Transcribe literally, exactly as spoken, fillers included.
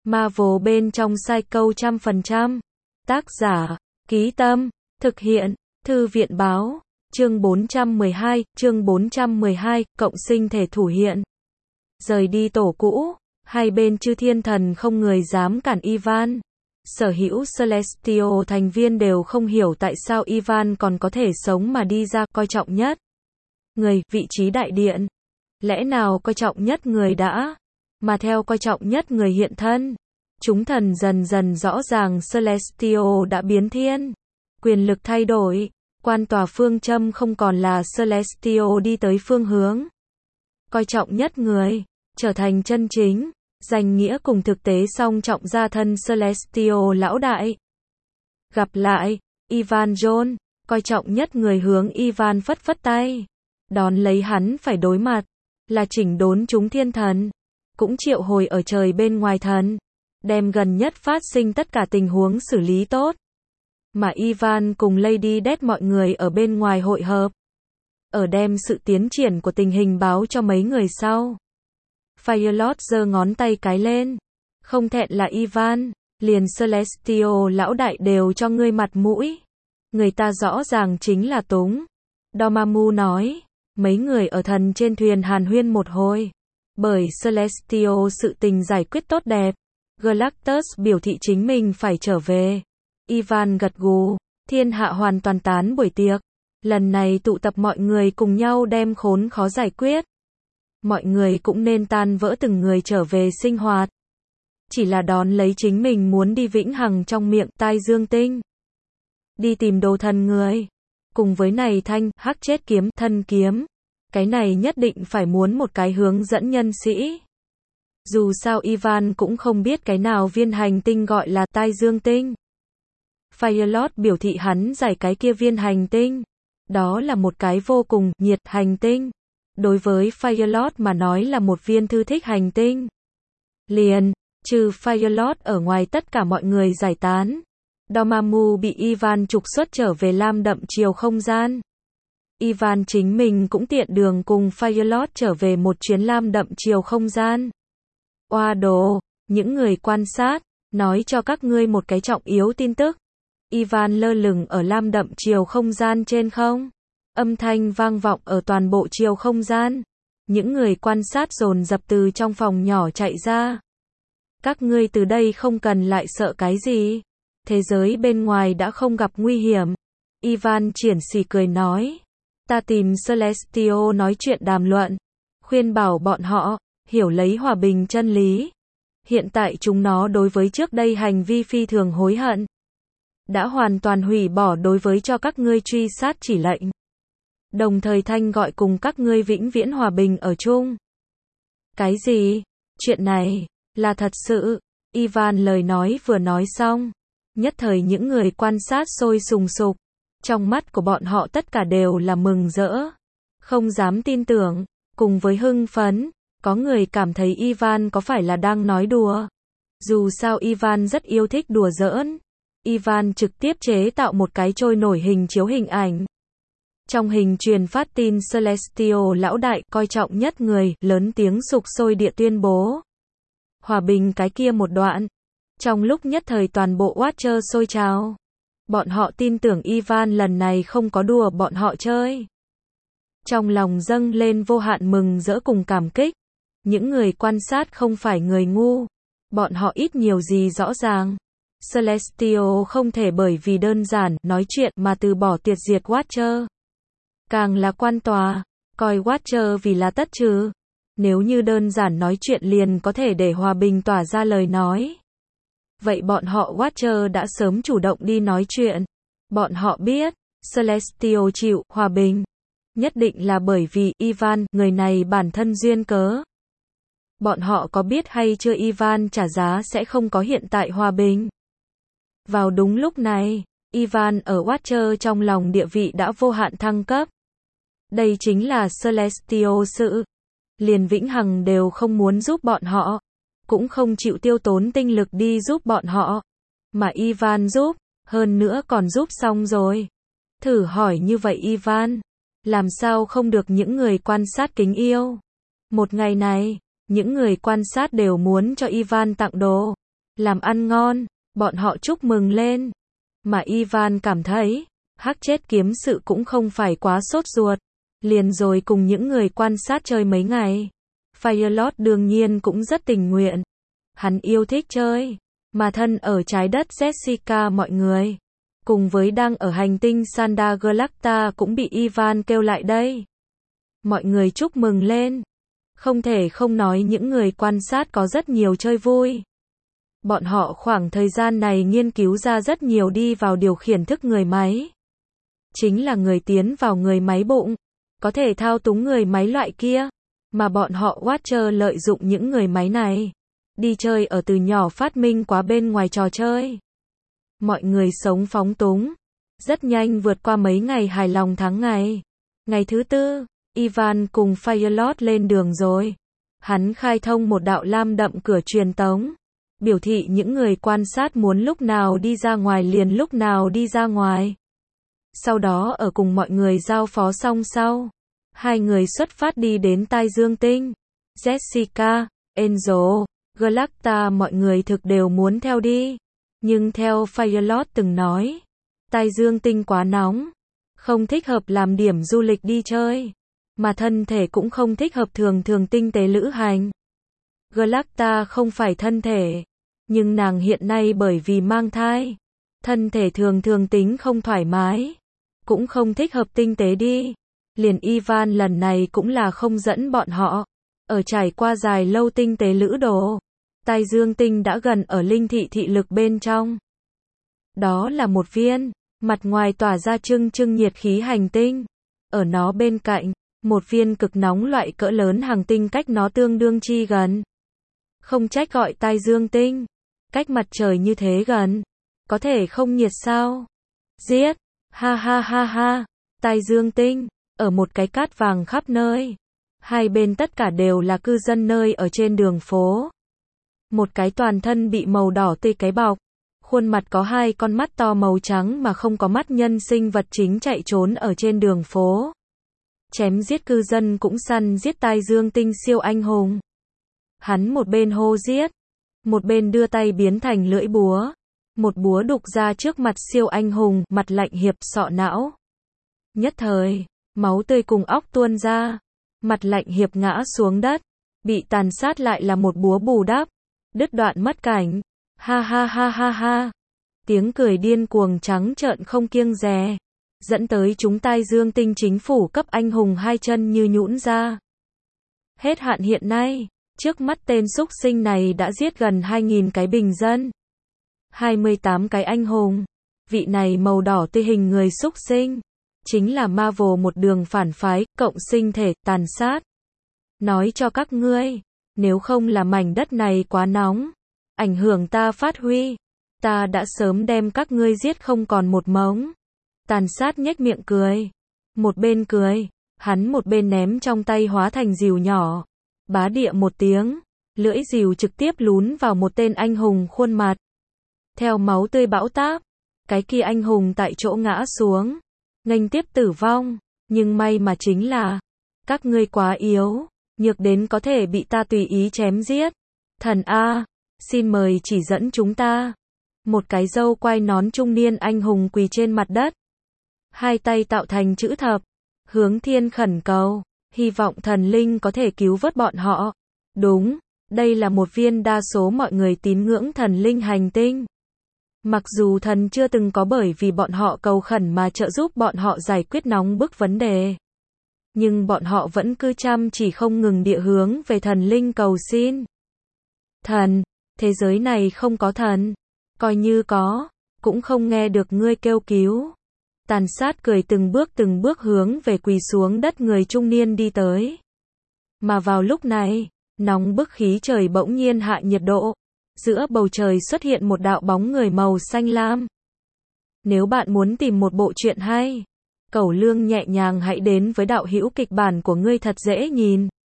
Marvel bên trong Psycho trăm phần trăm. Tác giả, Ký Tâm, thực hiện, Thư viện Báo, chương bốn trăm mười hai, chương bốn trăm mười hai, cộng sinh thể thủ hiện. Rời đi tổ cũ, hai bên chư thiên thần không người dám cản Ivan. Sở hữu Celestial thành viên đều không hiểu tại sao Ivan còn có thể sống mà đi ra coi trọng nhất người, vị trí đại điện. Lẽ nào coi trọng nhất người đã, mà theo coi trọng nhất người hiện thân. Chúng thần dần dần rõ ràng Celestial đã biến thiên. Quyền lực thay đổi, quan tòa phương châm không còn là Celestial đi tới phương hướng. Coi trọng nhất người, trở thành chân chính, danh nghĩa cùng thực tế song trọng gia thân Celestial lão đại. Gặp lại, Ivan John, coi trọng nhất người hướng Ivan phất phất tay. Đón lấy hắn phải đối mặt, là chỉnh đốn chúng thiên thần. Cũng triệu hồi ở trời bên ngoài thần. Đem gần nhất phát sinh tất cả tình huống xử lý tốt. Mà Ivan cùng Lady Death mọi người ở bên ngoài hội hợp. Ở đem sự tiến triển của tình hình báo cho mấy người sau. Firelord giơ ngón tay cái lên. Không thẹn là Ivan, liền Celestial lão đại đều cho ngươi mặt mũi. Người ta rõ ràng chính là túng. Dormammu nói, mấy người ở thần trên thuyền hàn huyên một hồi. Bởi Celestial sự tình giải quyết tốt đẹp. Galactus biểu thị chính mình phải trở về. Ivan gật gù, thiên hạ hoàn toàn tán buổi tiệc. Lần này tụ tập mọi người cùng nhau đem khốn khó giải quyết. Mọi người cũng nên tan vỡ từng người trở về sinh hoạt. Chỉ là đón lấy chính mình muốn đi vĩnh hằng trong miệng tai dương tinh. Đi tìm đồ thần người. Cùng với này thanh, hắc chết kiếm, thân kiếm. Cái này nhất định phải muốn một cái hướng dẫn nhân sĩ. Dù sao Ivan cũng không biết cái nào viên hành tinh gọi là tai dương tinh. Firelord biểu thị hắn giải cái kia viên hành tinh. Đó là một cái vô cùng nhiệt hành tinh. Đối với Firelord mà nói là một viên thư thích hành tinh. Liền, trừ Firelord ở ngoài tất cả mọi người giải tán. Dormammu bị Ivan trục xuất trở về lam đậm chiều không gian. Ivan chính mình cũng tiện đường cùng Firelord trở về một chuyến lam đậm chiều không gian. Oa đồ, những người quan sát, nói cho các ngươi một cái trọng yếu tin tức. Ivan lơ lửng ở lam đậm chiều không gian trên không. Âm thanh vang vọng ở toàn bộ chiều không gian. Những người quan sát dồn dập từ trong phòng nhỏ chạy ra. Các ngươi từ đây không cần lại sợ cái gì. Thế giới bên ngoài đã không gặp nguy hiểm. Ivan triển xỉ cười nói. Ta tìm Celestial nói chuyện đàm luận. Khuyên bảo bọn họ, hiểu lấy hòa bình chân lý. Hiện tại chúng nó đối với trước đây hành vi phi thường hối hận. Đã hoàn toàn hủy bỏ đối với cho các ngươi truy sát chỉ lệnh. Đồng thời thanh gọi cùng các ngươi vĩnh viễn hòa bình ở chung. Cái gì? Chuyện này, là thật sự. Ivan lời nói vừa nói xong. Nhất thời những người quan sát sôi sùng sục. Trong mắt của bọn họ tất cả đều là mừng rỡ. Không dám tin tưởng. Cùng với hưng phấn. Có người cảm thấy Ivan có phải là đang nói đùa. Dù sao Ivan rất yêu thích đùa giỡn. Ivan trực tiếp chế tạo một cái trôi nổi hình chiếu hình ảnh. Trong hình truyền phát tin Celestial lão đại coi trọng nhất người, lớn tiếng sục sôi địa tuyên bố. Hòa bình cái kia một đoạn. Trong lúc nhất thời toàn bộ Watcher sôi trào. Bọn họ tin tưởng Ivan lần này không có đùa bọn họ chơi. Trong lòng dâng lên vô hạn mừng rỡ cùng cảm kích. Những người quan sát không phải người ngu. Bọn họ ít nhiều gì rõ ràng. Celestial không thể bởi vì đơn giản nói chuyện mà từ bỏ tiệt diệt Watcher. Càng là quan tòa, coi Watcher vì là tất trừ. Nếu như đơn giản nói chuyện liền có thể để hòa bình tỏa ra lời nói. Vậy bọn họ Watcher đã sớm chủ động đi nói chuyện. Bọn họ biết, Celestial chịu hòa bình. Nhất định là bởi vì Ivan, người này bản thân duyên cớ. Bọn họ có biết hay chưa Ivan trả giá sẽ không có hiện tại hòa bình. Vào đúng lúc này, Ivan ở Watcher trong lòng địa vị đã vô hạn thăng cấp. Đây chính là Celestial sự. Liền vĩnh hằng đều không muốn giúp bọn họ. Cũng không chịu tiêu tốn tinh lực đi giúp bọn họ. Mà Ivan giúp, hơn nữa còn giúp xong rồi. Thử hỏi như vậy Ivan, làm sao không được những người quan sát kính yêu. Một ngày này, những người quan sát đều muốn cho Ivan tặng đồ. làm ăn ngon, bọn họ chúc mừng lên. Mà Ivan cảm thấy, hắc chết kiếm sự cũng không phải quá sốt ruột, liền rồi cùng những người quan sát chơi mấy ngày. Firelord đương nhiên cũng rất tình nguyện. Hắn yêu thích chơi, mà thân ở trái đất Jessica mọi người, cùng với đang ở hành tinh Santa Galacta cũng bị Ivan kêu lại đây. Mọi người chúc mừng lên. Không thể không nói những người quan sát có rất nhiều chơi vui. Bọn họ khoảng thời gian này nghiên cứu ra rất nhiều đi vào điều khiển thức người máy. Chính là người tiến vào người máy bụng, có thể thao túng người máy loại kia, mà bọn họ Watcher lợi dụng những người máy này. Đi chơi ở từ nhỏ phát minh quá bên ngoài trò chơi. Mọi người sống phóng túng, rất nhanh vượt qua mấy ngày hài lòng tháng ngày. Ngày thứ tư, Ivan cùng Firelord lên đường rồi. Hắn khai thông một đạo lam đậm cửa truyền tống, biểu thị những người quan sát muốn lúc nào đi ra ngoài liền lúc nào đi ra ngoài. Sau đó ở cùng mọi người giao phó xong sau, hai người xuất phát đi đến Tai Dương Tinh. Jessica, Angel, Galacta mọi người thực đều muốn theo đi. Nhưng theo Firelord từng nói, Tai Dương Tinh quá nóng, không thích hợp làm điểm du lịch đi chơi, mà thân thể cũng không thích hợp thường thường tinh tế lữ hành. Galacta không phải thân thể, nhưng nàng hiện nay bởi vì mang thai, thân thể thường thường tính không thoải mái, cũng không thích hợp tinh tế đi. Liền Ivan lần này cũng là không dẫn bọn họ, ở trải qua dài lâu tinh tế lữ đồ. Tai Dương Tinh đã gần ở linh thị thị lực bên trong. Đó là một viên, mặt ngoài tỏa ra trưng trưng nhiệt khí hành tinh. Ở nó bên cạnh, một viên cực nóng loại cỡ lớn hành tinh cách nó tương đương chi gần. Không trách gọi Tai Dương Tinh, cách mặt trời như thế gần, có thể không nhiệt sao? Giết, ha ha ha ha, Tai Dương Tinh, ở một cái cát vàng khắp nơi. Hai bên tất cả đều là cư dân nơi ở trên đường phố. Một cái toàn thân bị màu đỏ tươi cái bọc, khuôn mặt có hai con mắt to màu trắng mà không có mắt nhân sinh vật chính chạy trốn ở trên đường phố. Chém giết cư dân cũng săn giết Tai Dương Tinh siêu anh hùng. Hắn một bên hô giết, một bên đưa tay biến thành lưỡi búa. Một búa đục ra trước mặt siêu anh hùng, mặt lạnh hiệp sọ não. Nhất thời, máu tươi cùng óc tuôn ra. Mặt lạnh hiệp ngã xuống đất, bị tàn sát lại là một búa bù đắp, đứt đoạn mất cảnh. Ha ha ha ha ha. Tiếng cười điên cuồng trắng trợn không kiêng dè, dẫn tới chúng Tai Dương Tinh chính phủ cấp anh hùng hai chân như nhũn ra. Hết hạn hiện nay, trước mắt tên xúc sinh này đã giết gần hai nghìn cái bình dân, hai mươi tám cái anh hùng. Vị này màu đỏ tươi hình người xúc sinh, chính là Marvel một đường phản phái, cộng sinh thể, tàn sát. Nói cho các ngươi, nếu không là mảnh đất này quá nóng, ảnh hưởng ta phát huy, ta đã sớm đem các ngươi giết không còn một mống. Tàn sát nhếch miệng cười. Một bên cười, hắn một bên ném trong tay hóa thành rìu nhỏ. Bá địa một tiếng, lưỡi rìu trực tiếp lún vào một tên anh hùng khuôn mặt. Theo máu tươi bão táp, cái kia anh hùng tại chỗ ngã xuống, nghênh tiếp tử vong. Nhưng may mà chính là, các ngươi quá yếu, nhược đến có thể bị ta tùy ý chém giết. Thần A, xin mời chỉ dẫn chúng ta. Một cái râu quai nón trung niên anh hùng quỳ trên mặt đất, hai tay tạo thành chữ thập, hướng thiên khẩn cầu, hy vọng thần linh có thể cứu vớt bọn họ. Đúng, đây là một viên đa số mọi người tín ngưỡng thần linh hành tinh. Mặc dù thần chưa từng có bởi vì bọn họ cầu khẩn mà trợ giúp bọn họ giải quyết nóng bức vấn đề, nhưng bọn họ vẫn cứ chăm chỉ không ngừng địa hướng về thần linh cầu xin. Thần, thế giới này không có thần, coi như có, cũng không nghe được ngươi kêu cứu. Tàn sát cười từng bước từng bước hướng về quỳ xuống đất người trung niên đi tới. Mà vào lúc này, nóng bức khí trời bỗng nhiên hạ nhiệt độ. Giữa bầu trời xuất hiện một đạo bóng người màu xanh lam. Nếu bạn muốn tìm một bộ truyện hay, cẩu lương nhẹ nhàng hãy đến với đạo hữu kịch bản của ngươi thật dễ nhìn.